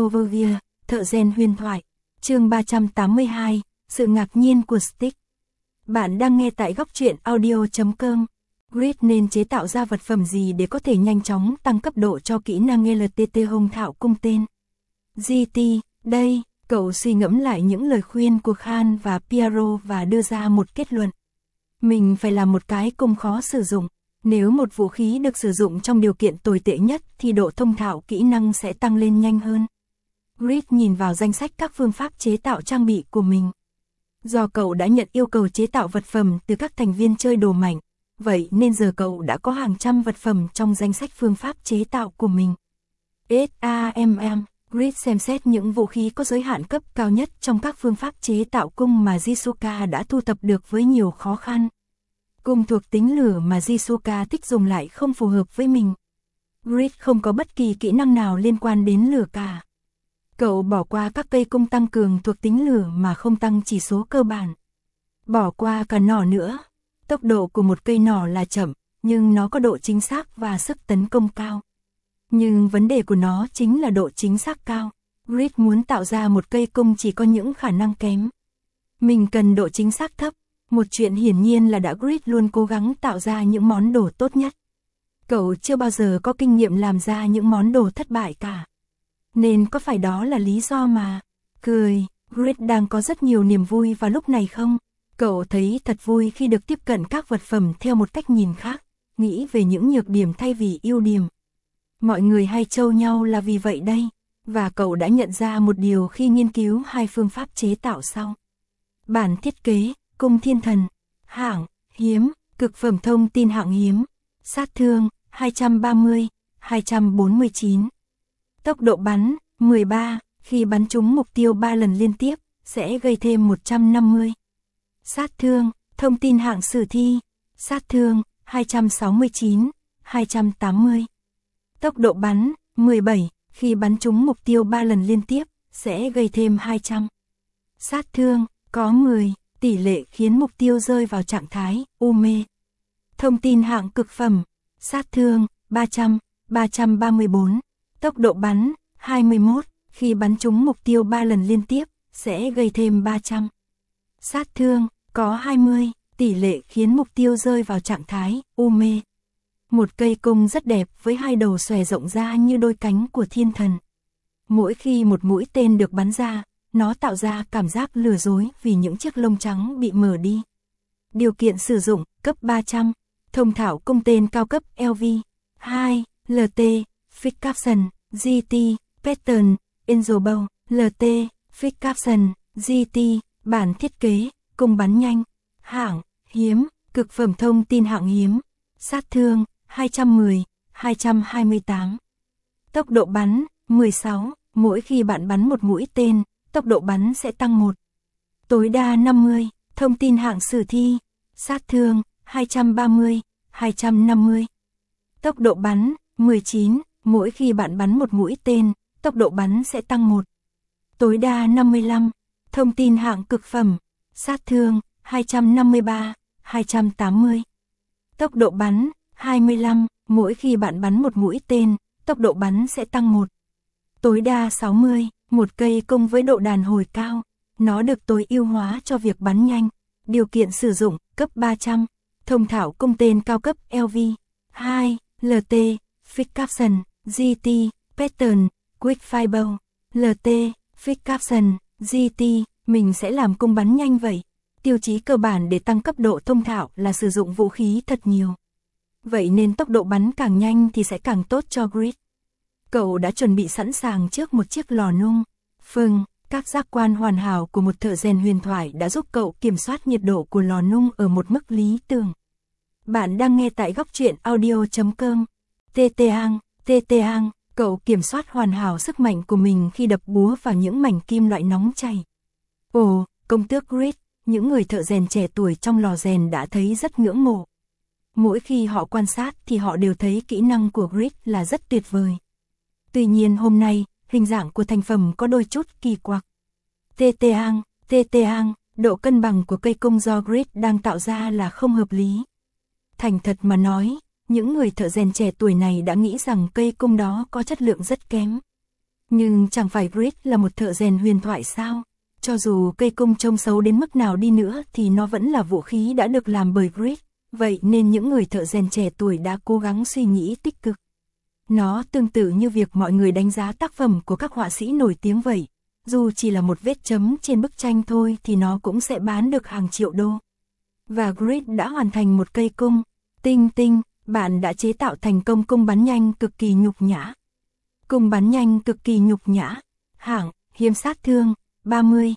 Overview, thợ rèn huyền thoại. Chương 382, sự ngạc nhiên của Stick. Bạn đang nghe tại góc truyện audio.com. Grid nên chế tạo ra vật phẩm gì để có thể nhanh chóng tăng cấp độ cho kỹ năng LTT hông thạo cung tên? GT, đây, cậu suy ngẫm lại những lời khuyên của Khan và Piero và đưa ra một kết luận. Mình phải làm một cái cung khó sử dụng. Nếu một vũ khí được sử dụng trong điều kiện tồi tệ nhất thì độ thông thạo kỹ năng sẽ tăng lên nhanh hơn. Grid nhìn vào danh sách các phương pháp chế tạo trang bị của mình. Do cậu đã nhận yêu cầu chế tạo vật phẩm từ các thành viên chơi đồ mạnh, vậy nên giờ cậu đã có hàng trăm vật phẩm trong danh sách phương pháp chế tạo của mình. SAMM, Grid xem xét những vũ khí có giới hạn cấp cao nhất trong các phương pháp chế tạo cung mà Jisuka đã thu thập được với nhiều khó khăn. Cung thuộc tính lửa mà Jisuka thích dùng lại không phù hợp với mình. Grid không có bất kỳ kỹ năng nào liên quan đến lửa cả. Cậu bỏ qua các cây cung tăng cường thuộc tính lửa mà không tăng chỉ số cơ bản. Bỏ qua cả nỏ nữa. Tốc độ của một cây nỏ là chậm, nhưng nó có độ chính xác và sức tấn công cao. Nhưng vấn đề của nó chính là độ chính xác cao. Grid muốn tạo ra một cây cung chỉ có những khả năng kém. Mình cần độ chính xác thấp. Một chuyện hiển nhiên là Grid luôn cố gắng tạo ra những món đồ tốt nhất. Cậu chưa bao giờ có kinh nghiệm làm ra những món đồ thất bại cả. Nên có phải đó là lý do mà... Cười, Grid đang có rất nhiều niềm vui vào lúc này không? Cậu thấy thật vui khi được tiếp cận các vật phẩm theo một cách nhìn khác, nghĩ về những nhược điểm thay vì ưu điểm. Mọi người hay trêu nhau là vì vậy đây, và cậu đã nhận ra một điều khi nghiên cứu hai phương pháp chế tạo sau. Bản thiết kế, cung thiên thần, hạng, hiếm, cực phẩm thông tin hạng hiếm, sát thương, 230, 249. Tốc độ bắn, 13, khi bắn trúng mục tiêu 3 lần liên tiếp, sẽ gây thêm 150. Sát thương, thông tin hạng sử thi, sát thương, 269, 280. Tốc độ bắn, 17, khi bắn trúng mục tiêu 3 lần liên tiếp, sẽ gây thêm 200. Sát thương, có 10, tỷ lệ khiến mục tiêu rơi vào trạng thái u mê. Thông tin hạng cực phẩm, sát thương, 300, 334. Tốc độ bắn, 21, khi bắn trúng mục tiêu 3 lần liên tiếp, sẽ gây thêm 300. Sát thương, có 20, tỷ lệ khiến mục tiêu rơi vào trạng thái u mê. Một cây cung rất đẹp với hai đầu xòe rộng ra như đôi cánh của thiên thần. Mỗi khi một mũi tên được bắn ra, nó tạo ra cảm giác lừa dối vì những chiếc lông trắng bị mở đi. Điều kiện sử dụng, cấp 300, thông thạo cung tên cao cấp LV, 2, LT, Fix Caption, GT, Pattern, Angel Bow, LT, Fix Caption, GT, bản thiết kế, cung bắn nhanh, hạng, hiếm, cực phẩm thông tin hạng hiếm, sát thương, 210, 228. Tốc độ bắn, 16, mỗi khi bạn bắn một mũi tên, tốc độ bắn sẽ tăng 1. Tối đa 50, thông tin hạng sử thi, sát thương, 230, 250. Tốc độ bắn, 19, mỗi khi bạn bắn một mũi tên, tốc độ bắn sẽ tăng 1. Tối đa 55, thông tin hạng cực phẩm, sát thương, 253, 280. Tốc độ bắn, 25, mỗi khi bạn bắn một mũi tên, tốc độ bắn sẽ tăng 1. Tối đa 60, một cây cung với độ đàn hồi cao, nó được tối ưu hóa cho việc bắn nhanh. Điều kiện sử dụng, cấp 300, thông thạo cung tên cao cấp LV, 2, LT, Fix Caption, GT, Pattern, Quick Fire, LT, Fix Caption, GT, mình sẽ làm cung bắn nhanh vậy. Tiêu chí cơ bản để tăng cấp độ thông thạo là sử dụng vũ khí thật nhiều. Vậy nên tốc độ bắn càng nhanh thì sẽ càng tốt cho Grid. Cậu đã chuẩn bị sẵn sàng trước một chiếc lò nung. Các giác quan hoàn hảo của một thợ rèn huyền thoại đã giúp cậu kiểm soát nhiệt độ của lò nung ở một mức lý tưởng. Bạn đang nghe tại góc truyện audio.com. TT-Hang, cậu kiểm soát hoàn hảo sức mạnh của mình khi đập búa vào những mảnh kim loại nóng chảy. Ồ, công tước Grid, những người thợ rèn trẻ tuổi trong lò rèn đã thấy rất ngưỡng mộ. Mỗi khi họ quan sát thì họ đều thấy kỹ năng của Grid là rất tuyệt vời. Tuy nhiên hôm nay, hình dạng của thành phẩm có đôi chút kỳ quặc. TT-Hang, độ cân bằng của cây cung do Grid đang tạo ra là không hợp lý. Thành thật mà nói, những người thợ rèn trẻ tuổi này đã nghĩ rằng cây cung đó có chất lượng rất kém. Nhưng chẳng phải Grid là một thợ rèn huyền thoại sao? Cho dù cây cung trông xấu đến mức nào đi nữa thì nó vẫn là vũ khí đã được làm bởi Grid. Vậy nên những người thợ rèn trẻ tuổi đã cố gắng suy nghĩ tích cực. Nó tương tự như việc mọi người đánh giá tác phẩm của các họa sĩ nổi tiếng vậy. Dù chỉ là một vết chấm trên bức tranh thôi thì nó cũng sẽ bán được hàng triệu đô. Và Grid đã hoàn thành một cây cung. Tinh tinh, bạn đã chế tạo thành công cung bắn nhanh cực kỳ nhục nhã. Cung bắn nhanh cực kỳ nhục nhã. Hạng, hiếm sát thương, 30,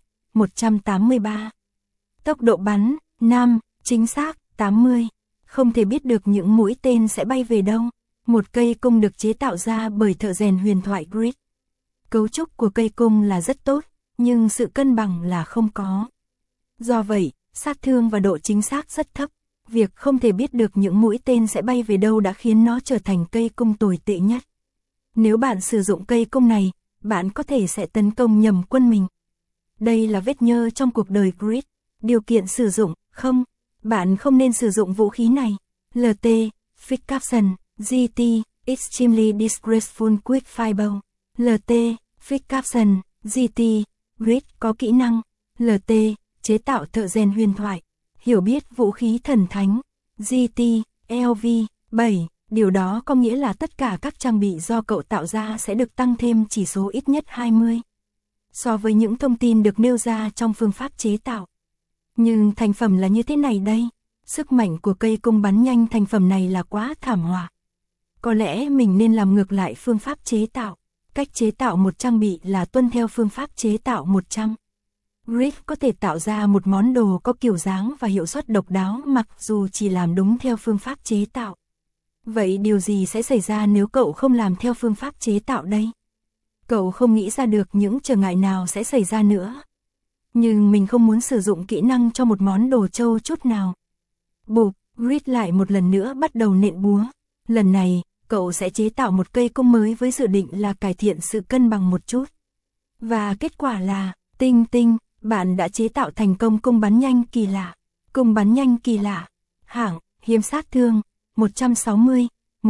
183. Tốc độ bắn, 5, chính xác, 80. Không thể biết được những mũi tên sẽ bay về đâu. Một cây cung được chế tạo ra bởi thợ rèn huyền thoại Grid. Cấu trúc của cây cung là rất tốt, nhưng sự cân bằng là không có. Do vậy, sát thương và độ chính xác rất thấp. Việc không thể biết được những mũi tên sẽ bay về đâu đã khiến nó trở thành cây cung tồi tệ nhất. Nếu bạn sử dụng cây cung này, bạn có thể sẽ tấn công nhầm quân mình. Đây là vết nhơ trong cuộc đời Grid. Điều kiện sử dụng, không. Bạn không nên sử dụng vũ khí này. LT, Fix Caption, GT, Extremely Disgraceful Quick Fireball. LT, Fix Caption, GT, Grid có kỹ năng. LT, chế tạo thợ rèn huyền thoại. Hiểu biết vũ khí thần thánh. GT, LV, 7. Điều đó có nghĩa là tất cả các trang bị do cậu tạo ra sẽ được tăng thêm chỉ số ít nhất 20. So với những thông tin được nêu ra trong phương pháp chế tạo. Nhưng thành phẩm là như thế này đây. Sức mạnh của cây cung bắn nhanh thành phẩm này là quá thảm họa. Có lẽ mình nên làm ngược lại phương pháp chế tạo. Cách chế tạo một trang bị là tuân theo phương pháp chế tạo 100. Grid có thể tạo ra một món đồ có kiểu dáng và hiệu suất độc đáo mặc dù chỉ làm đúng theo phương pháp chế tạo. Vậy điều gì sẽ xảy ra nếu cậu không làm theo phương pháp chế tạo đây? Cậu không nghĩ ra được những trở ngại nào sẽ xảy ra nữa. Nhưng mình không muốn sử dụng kỹ năng cho một món đồ trâu chút nào. Bụp, Grid lại một lần nữa bắt đầu nện búa. Lần này, cậu sẽ chế tạo một cây cung mới với dự định là cải thiện sự cân bằng một chút. Và kết quả là, tinh tinh, bạn đã chế tạo thành công cung bắn nhanh kỳ lạ. Cung bắn nhanh kỳ lạ. Hạng, hiếm sát thương, 160,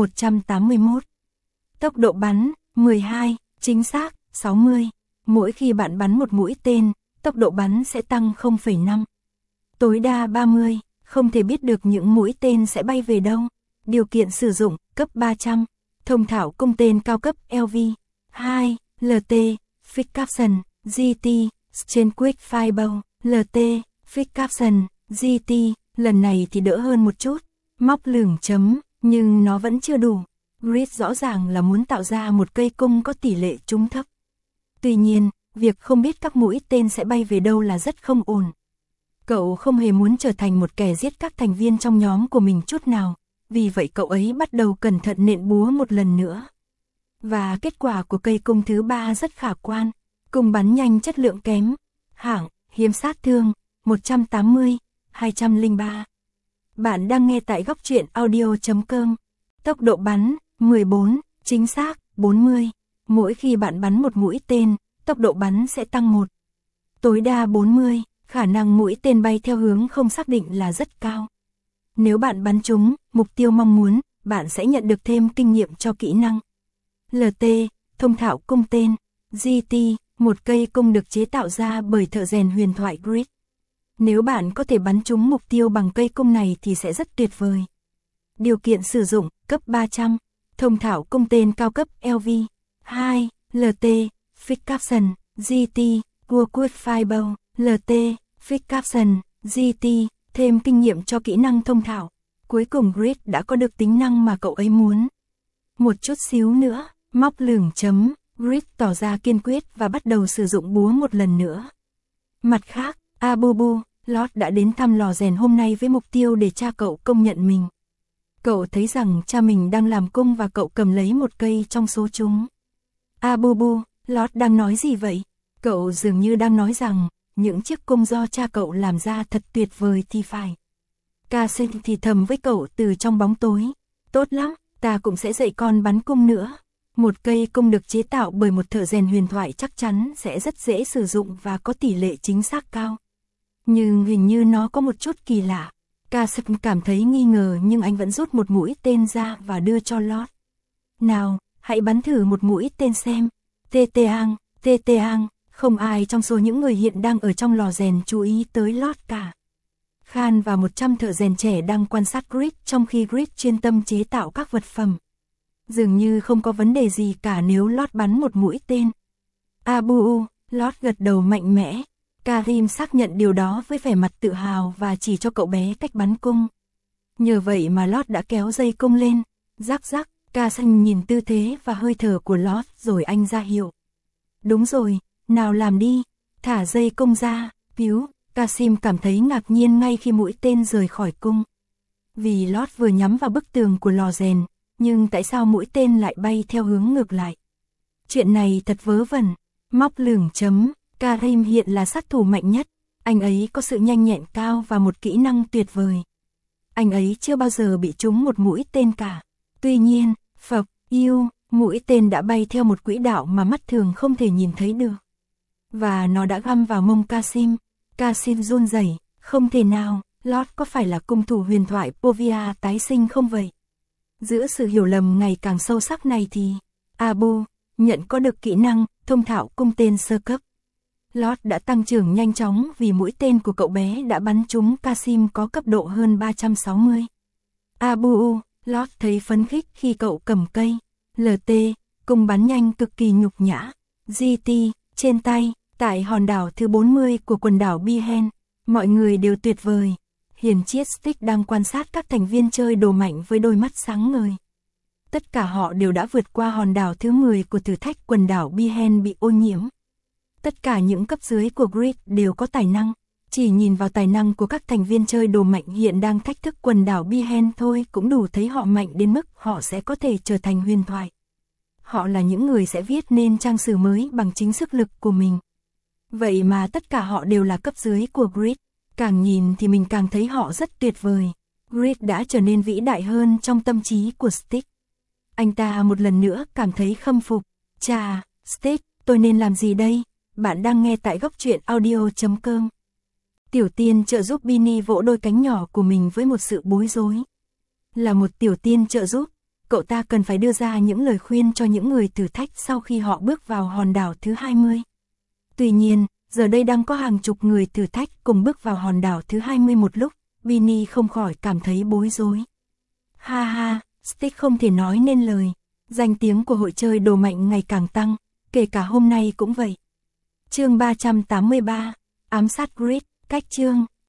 181. Tốc độ bắn, 12, chính xác, 60. Mỗi khi bạn bắn một mũi tên, tốc độ bắn sẽ tăng 0,5. Tối đa 30, không thể biết được những mũi tên sẽ bay về đâu. Điều kiện sử dụng, cấp 300. Thông thạo cung tên cao cấp LV. 2. LT, Fix Caption, GT, Chain Quick Fireball. LT, Fix Caption, GT, lần này thì đỡ hơn một chút. Móc lửng chấm, nhưng nó vẫn chưa đủ. Grid rõ ràng là muốn tạo ra một cây cung có tỷ lệ trúng thấp. Tuy nhiên, việc không biết các mũi tên sẽ bay về đâu là rất không ổn. Cậu không hề muốn trở thành một kẻ giết các thành viên trong nhóm của mình chút nào, vì vậy cậu ấy bắt đầu cẩn thận nện búa một lần nữa. Và kết quả của cây cung thứ 3 rất khả quan. Cung bắn nhanh chất lượng kém. Hạng, hiếm sát thương, 180, 203. Bạn đang nghe tại góc truyện audio.com. Tốc độ bắn, 14, chính xác, 40. Mỗi khi bạn bắn một mũi tên, tốc độ bắn sẽ tăng 1. Tối đa 40, khả năng mũi tên bay theo hướng không xác định là rất cao. Nếu bạn bắn trúng mục tiêu mong muốn, bạn sẽ nhận được thêm kinh nghiệm cho kỹ năng. LT, thông thạo cung tên. GT, một cây cung được chế tạo ra bởi thợ rèn huyền thoại Grid. Nếu bạn có thể bắn trúng mục tiêu bằng cây cung này thì sẽ rất tuyệt vời. Điều kiện sử dụng, cấp 300. Thông thạo cung tên cao cấp LV. 2. LT, Fix Caption, GT, Cua Quick Fireball. LT, Fix Caption, GT, thêm kinh nghiệm cho kỹ năng thông thạo. Cuối cùng Grid đã có được tính năng mà cậu ấy muốn. Một chút xíu nữa, móc lửng chấm, Grid tỏ ra kiên quyết và bắt đầu sử dụng búa một lần nữa. Mặt khác, Abubu, Lord đã đến thăm lò rèn hôm nay với mục tiêu để cha cậu công nhận mình. Cậu thấy rằng cha mình đang làm cung và cậu cầm lấy một cây trong số chúng. Abubu, Lord đang nói gì vậy? Cậu dường như đang nói rằng, những chiếc cung do cha cậu làm ra thật tuyệt vời thì phải. Casey thì thầm với cậu từ trong bóng tối. Tốt lắm, ta cũng sẽ dạy con bắn cung nữa. Một cây cung được chế tạo bởi một thợ rèn huyền thoại chắc chắn sẽ rất dễ sử dụng và có tỷ lệ chính xác cao. Nhưng hình như nó có một chút kỳ lạ. Casey cảm thấy nghi ngờ nhưng anh vẫn rút một mũi tên ra và đưa cho Lord. Nào, hãy bắn thử một mũi tên xem. Tê Ang, không ai trong số những người hiện đang ở trong lò rèn chú ý tới Lord cả. Khan và 100 thợ rèn trẻ đang quan sát Grid trong khi Grid chuyên tâm chế tạo các vật phẩm. Dường như không có vấn đề gì cả nếu Lord bắn một mũi tên. Abu, Lord gật đầu mạnh mẽ. Karim xác nhận điều đó với vẻ mặt tự hào và chỉ cho cậu bé cách bắn cung. Nhờ vậy mà Lord đã kéo dây cung lên. Rắc rắc, Kasim nhìn tư thế và hơi thở của Lord rồi anh ra hiệu. Đúng rồi, nào làm đi, thả dây cung ra, Piu. Kasim cảm thấy ngạc nhiên ngay khi mũi tên rời khỏi cung. Vì Lord vừa nhắm vào bức tường của lò rèn, nhưng tại sao mũi tên lại bay theo hướng ngược lại? Chuyện này thật vớ vẩn. Móc lửng chấm, Karim hiện là sát thủ mạnh nhất, anh ấy có sự nhanh nhẹn cao và một kỹ năng tuyệt vời. Anh ấy chưa bao giờ bị trúng một mũi tên cả. Tuy nhiên, mũi tên đã bay theo một quỹ đạo mà mắt thường không thể nhìn thấy được. Và nó đã găm vào mông Kasim. Kasim run rẩy, không thể nào, Lord có phải là cung thủ huyền thoại Povia tái sinh không vậy? Giữa sự hiểu lầm ngày càng sâu sắc này thì, Abu nhận có được kỹ năng thông thạo cung tên sơ cấp. Lord đã tăng trưởng nhanh chóng vì mũi tên của cậu bé đã bắn trúng Kasim có cấp độ hơn 360. Abu, Lord thấy phấn khích khi cậu cầm cây LT, cung bắn nhanh cực kỳ nhục nhã. GT, trên tay, tại hòn đảo thứ 40 của quần đảo Bihen, mọi người đều tuyệt vời. Hiền Chiết Stick đang quan sát các thành viên chơi đồ mạnh với đôi mắt sáng ngời. Tất cả họ đều đã vượt qua hòn đảo thứ 10 của thử thách quần đảo Bihen bị ô nhiễm. Tất cả những cấp dưới của Grid đều có tài năng. Chỉ nhìn vào tài năng của các thành viên chơi đồ mạnh hiện đang thách thức quần đảo Bihen thôi cũng đủ thấy họ mạnh đến mức họ sẽ có thể trở thành huyền thoại. Họ là những người sẽ viết nên trang sử mới bằng chính sức lực của mình. Vậy mà tất cả họ đều là cấp dưới của Grid. Càng nhìn thì mình càng thấy họ rất tuyệt vời. Grid đã trở nên vĩ đại hơn trong tâm trí của Stick. Anh ta một lần nữa cảm thấy khâm phục. Chà, Stick, tôi nên làm gì đây? Bạn đang nghe tại góc truyện audio.com. Tiểu tiên trợ giúp Bini vỗ đôi cánh nhỏ của mình với một sự bối rối. Là một tiểu tiên trợ giúp, cậu ta cần phải đưa ra những lời khuyên cho những người thử thách sau khi họ bước vào hòn đảo thứ 20. Tuy nhiên, giờ đây đang có hàng chục người thử thách cùng bước vào hòn đảo thứ 20 một lúc, Bini không khỏi cảm thấy bối rối. Ha ha, Stick không thể nói nên lời. Danh tiếng của hội chơi đồ mạnh ngày càng tăng, kể cả hôm nay cũng vậy. Chương 383, ám sát Grid, cách chương.